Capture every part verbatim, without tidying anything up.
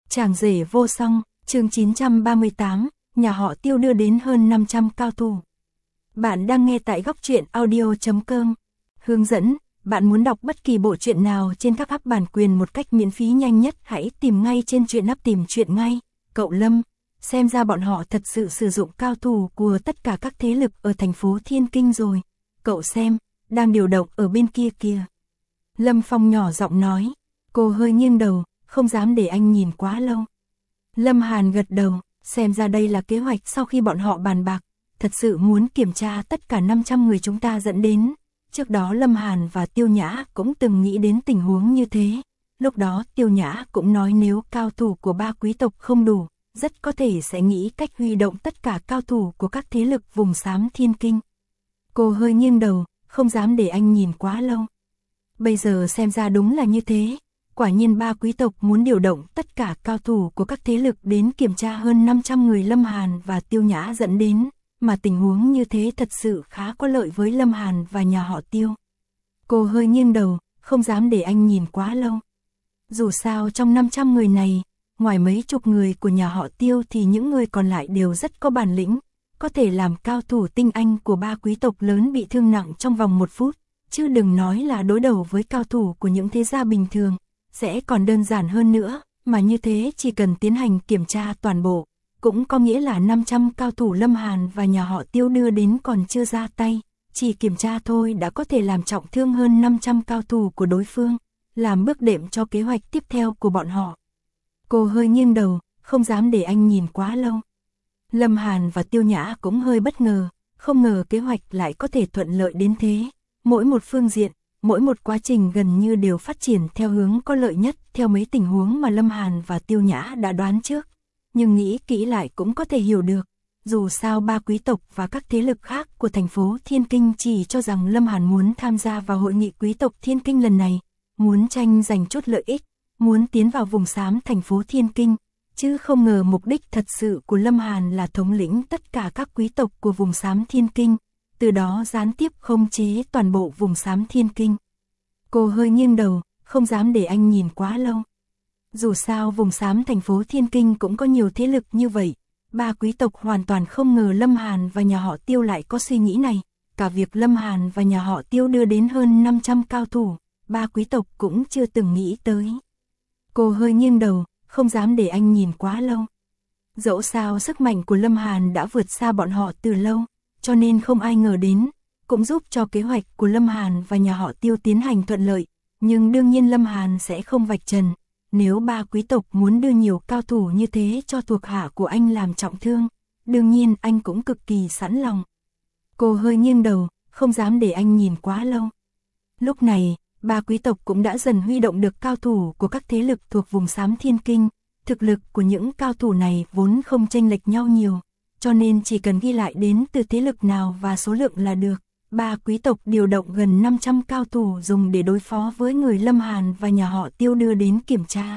Chàng rể vô song, chương chín trăm ba mươi tám, nhà họ Tiêu đưa đến hơn năm trăm cao thủ. Bạn đang nghe tại góc truyện audio chấm com. Hướng dẫn, bạn muốn đọc bất kỳ bộ truyện nào trên các app bản quyền một cách miễn phí nhanh nhất, hãy tìm ngay trên truyện app tìm truyện ngay. Cậu Lâm, xem ra bọn họ thật sự sử dụng cao thủ của tất cả các thế lực ở thành phố Thiên Kinh rồi. Cậu xem, đang điều động ở bên kia kìa. Lâm Phong nhỏ giọng nói, cô hơi nghiêng đầu, không dám để anh nhìn quá lâu. Lâm Hàn gật đầu, xem ra đây là kế hoạch sau khi bọn họ bàn bạc, thật sự muốn kiểm tra tất cả năm trăm người chúng ta dẫn đến. Trước đó Lâm Hàn và Tiêu Nhã cũng từng nghĩ đến tình huống như thế. Lúc đó Tiêu Nhã cũng nói nếu cao thủ của ba quý tộc không đủ, rất có thể sẽ nghĩ cách huy động tất cả cao thủ của các thế lực vùng xám Thiên Kinh. Cô hơi nghiêng đầu, không dám để anh nhìn quá lâu. Bây giờ xem ra đúng là như thế. Quả nhiên ba quý tộc muốn điều động tất cả cao thủ của các thế lực đến kiểm tra hơn năm trăm người Lâm Hàn và Tiêu Nhã dẫn đến, mà tình huống như thế thật sự khá có lợi với Lâm Hàn và nhà họ Tiêu. Cô hơi nghiêng đầu, không dám để anh nhìn quá lâu. Dù sao trong năm trăm người này, ngoài mấy chục người của nhà họ Tiêu thì những người còn lại đều rất có bản lĩnh, có thể làm cao thủ tinh anh của ba quý tộc lớn bị thương nặng trong vòng một phút, chứ đừng nói là đối đầu với cao thủ của những thế gia bình thường. Sẽ còn đơn giản hơn nữa, mà như thế chỉ cần tiến hành kiểm tra toàn bộ, cũng có nghĩa là năm trăm cao thủ Lâm Hàn và nhà họ Tiêu đưa đến còn chưa ra tay, chỉ kiểm tra thôi đã có thể làm trọng thương hơn năm trăm cao thủ của đối phương, làm bước đệm cho kế hoạch tiếp theo của bọn họ. Cô hơi nghiêng đầu, không dám để anh nhìn quá lâu. Lâm Hàn và Tiêu Nhã cũng hơi bất ngờ, không ngờ kế hoạch lại có thể thuận lợi đến thế, mỗi một phương diện. Mỗi một quá trình gần như đều phát triển theo hướng có lợi nhất theo mấy tình huống mà Lâm Hàn và Tiêu Nhã đã đoán trước. Nhưng nghĩ kỹ lại cũng có thể hiểu được. Dù sao ba quý tộc và các thế lực khác của thành phố Thiên Kinh chỉ cho rằng Lâm Hàn muốn tham gia vào hội nghị quý tộc Thiên Kinh lần này, muốn tranh giành chút lợi ích, muốn tiến vào vùng xám thành phố Thiên Kinh, chứ không ngờ mục đích thật sự của Lâm Hàn là thống lĩnh tất cả các quý tộc của vùng xám Thiên Kinh. Từ đó gián tiếp khống chế toàn bộ vùng xám Thiên Kinh. Cô hơi nghiêng đầu, không dám để anh nhìn quá lâu. Dù sao vùng xám thành phố Thiên Kinh cũng có nhiều thế lực như vậy, ba quý tộc hoàn toàn không ngờ Lâm Hàn và nhà họ Tiêu lại có suy nghĩ này. Cả việc Lâm Hàn và nhà họ Tiêu đưa đến hơn năm trăm cao thủ, ba quý tộc cũng chưa từng nghĩ tới. Cô hơi nghiêng đầu, không dám để anh nhìn quá lâu. Dẫu sao sức mạnh của Lâm Hàn đã vượt xa bọn họ từ lâu, cho nên không ai ngờ đến, cũng giúp cho kế hoạch của Lâm Hàn và nhà họ Tiêu tiến hành thuận lợi, nhưng đương nhiên Lâm Hàn sẽ không vạch trần, nếu ba quý tộc muốn đưa nhiều cao thủ như thế cho thuộc hạ của anh làm trọng thương, đương nhiên anh cũng cực kỳ sẵn lòng. Cô hơi nghiêng đầu, không dám để anh nhìn quá lâu. Lúc này, ba quý tộc cũng đã dần huy động được cao thủ của các thế lực thuộc vùng xám Thiên Kinh, thực lực của những cao thủ này vốn không chênh lệch nhau nhiều. Cho nên chỉ cần ghi lại đến từ thế lực nào và số lượng là được. Ba quý tộc điều động gần năm trăm cao thủ dùng để đối phó với người Lâm Hàn và nhà họ Tiêu đưa đến kiểm tra.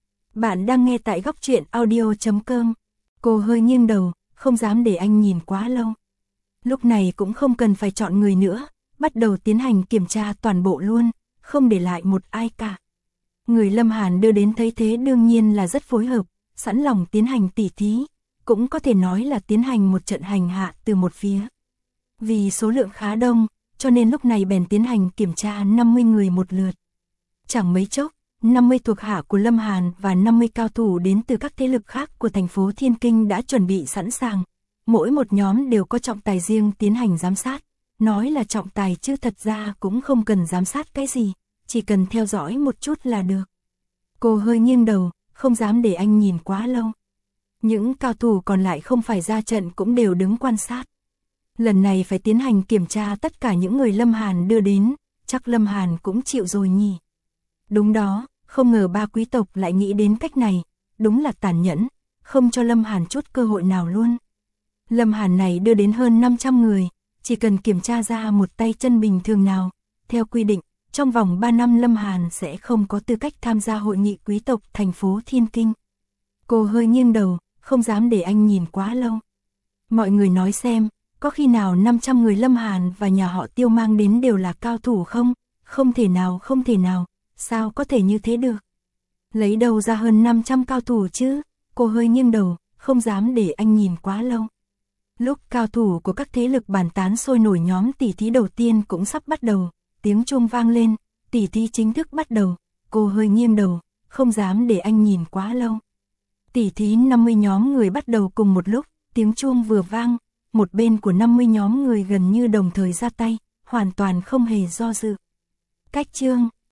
Bạn đang nghe tại góc truyện audio chấm com. Cô hơi nghiêng đầu, không dám để anh nhìn quá lâu. Lúc này cũng không cần phải chọn người nữa, bắt đầu tiến hành kiểm tra toàn bộ luôn, không để lại một ai cả. Người Lâm Hàn đưa đến thấy thế đương nhiên là rất phối hợp, sẵn lòng tiến hành tỉ thí. Cũng có thể nói là tiến hành một trận hành hạ từ một phía. Vì số lượng khá đông, cho nên lúc này bèn tiến hành kiểm tra năm mươi người một lượt. Chẳng mấy chốc, năm mươi thuộc hạ của Lâm Hàn và năm mươi cao thủ đến từ các thế lực khác của thành phố Thiên Kinh đã chuẩn bị sẵn sàng. Mỗi một nhóm đều có trọng tài riêng tiến hành giám sát. Nói là trọng tài chứ thật ra cũng không cần giám sát cái gì, chỉ cần theo dõi một chút là được. Cô hơi nghiêng đầu, không dám để anh nhìn quá lâu. Những cao thủ còn lại không phải ra trận cũng đều đứng quan sát. Lần này phải tiến hành kiểm tra tất cả những người Lâm Hàn đưa đến, chắc Lâm Hàn cũng chịu rồi nhỉ. Đúng đó, không ngờ ba quý tộc lại nghĩ đến cách này, đúng là tàn nhẫn, không cho Lâm Hàn chút cơ hội nào luôn. Lâm Hàn này đưa đến hơn năm trăm người, chỉ cần kiểm tra ra một tay chân bình thường nào, theo quy định, trong vòng ba năm Lâm Hàn sẽ không có tư cách tham gia hội nghị quý tộc thành phố Thiên Kinh. Cô hơi nghiêng đầu, không dám để anh nhìn quá lâu. Mọi người nói xem, có khi nào năm trăm người Lâm Hàn và nhà họ Tiêu mang đến đều là cao thủ không? Không thể nào, không thể nào, sao có thể như thế được? Lấy đâu ra hơn năm trăm cao thủ chứ? Cô hơi nghiêng đầu, không dám để anh nhìn quá lâu. Lúc cao thủ của các thế lực bàn tán sôi nổi, nhóm tỷ thí đầu tiên cũng sắp bắt đầu, tiếng chuông vang lên, tỷ thí chính thức bắt đầu. Cô hơi nghiêng đầu, không dám để anh nhìn quá lâu. Tỷ thí năm mươi nhóm người bắt đầu cùng một lúc, tiếng chuông vừa vang, một bên của năm mươi nhóm người gần như đồng thời ra tay, hoàn toàn không hề do dự. Cách chương